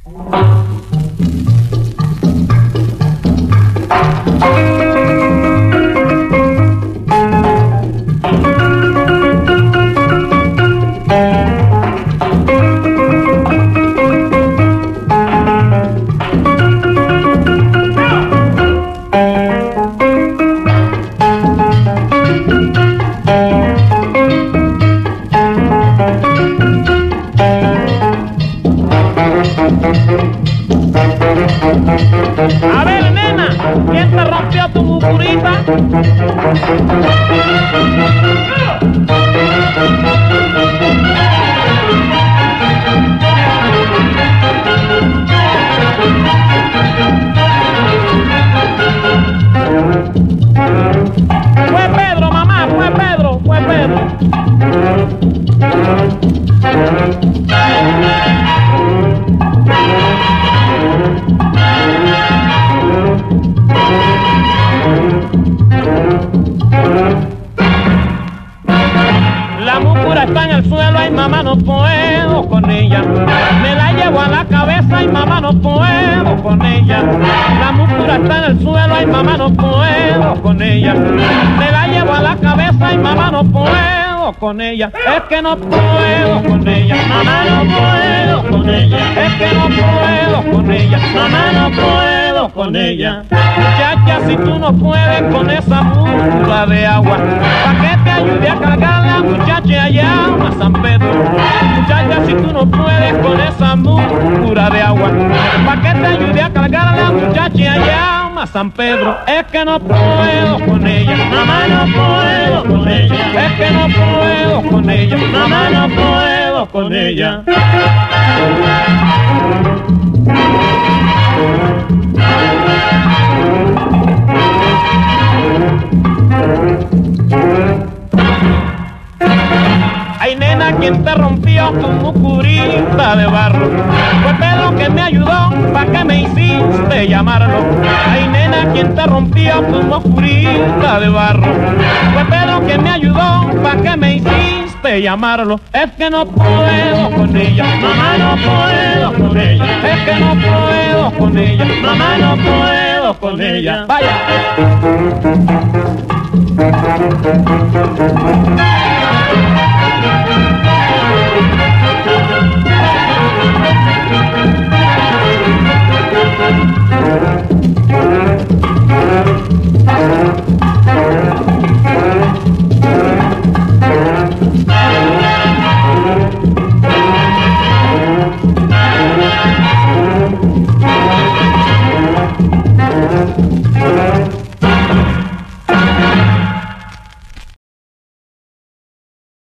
A ver, nena, ¿quién te rompió tu mucurita? Fue Pedro, mamá, fue Pedro, fue Pedro. La mucura está en el suelo, ay mamá no puedo con ella. Me la llevo a la cabeza, ay mamá no puedo con ella. La mucura está en el suelo, ay mamá no puedo con ella. Me la llevo a la cabeza, ay mamá no puedo con ella. Es que no puedo con ella, mamá no puedo con ella. Es que no puedo con ella, mamá no puedo con ella. Muchacha, si tú no puedes con esa mucura de agua, ¿pa' qué te ayude a cargar la muchacha allá a San Pedro? Muchacha, si tú no puedes con esa mucura de agua, ¿pa' qué te ayude a cargar a la muchacha allá a San Pedro? Es que no puedo con ella, mamá no puedo con ella. Es que no puedo con ella, mamá no puedo con ella. Ay, nena, ¿quién te rompió tu mucurita de barro? Fue Pedro que me ayudó, ¿pa' qué me hiciste llamarlo? Ay, nena, ¿quién te rompió tu mucurita de barro? Fue Pedro que me ayudó, ¿pa' qué me hiciste llamarlo? Es que no puedo con ella, mamá no puedo con ella. Es que no puedo con ella, mamá no puedo con ella. Vaya.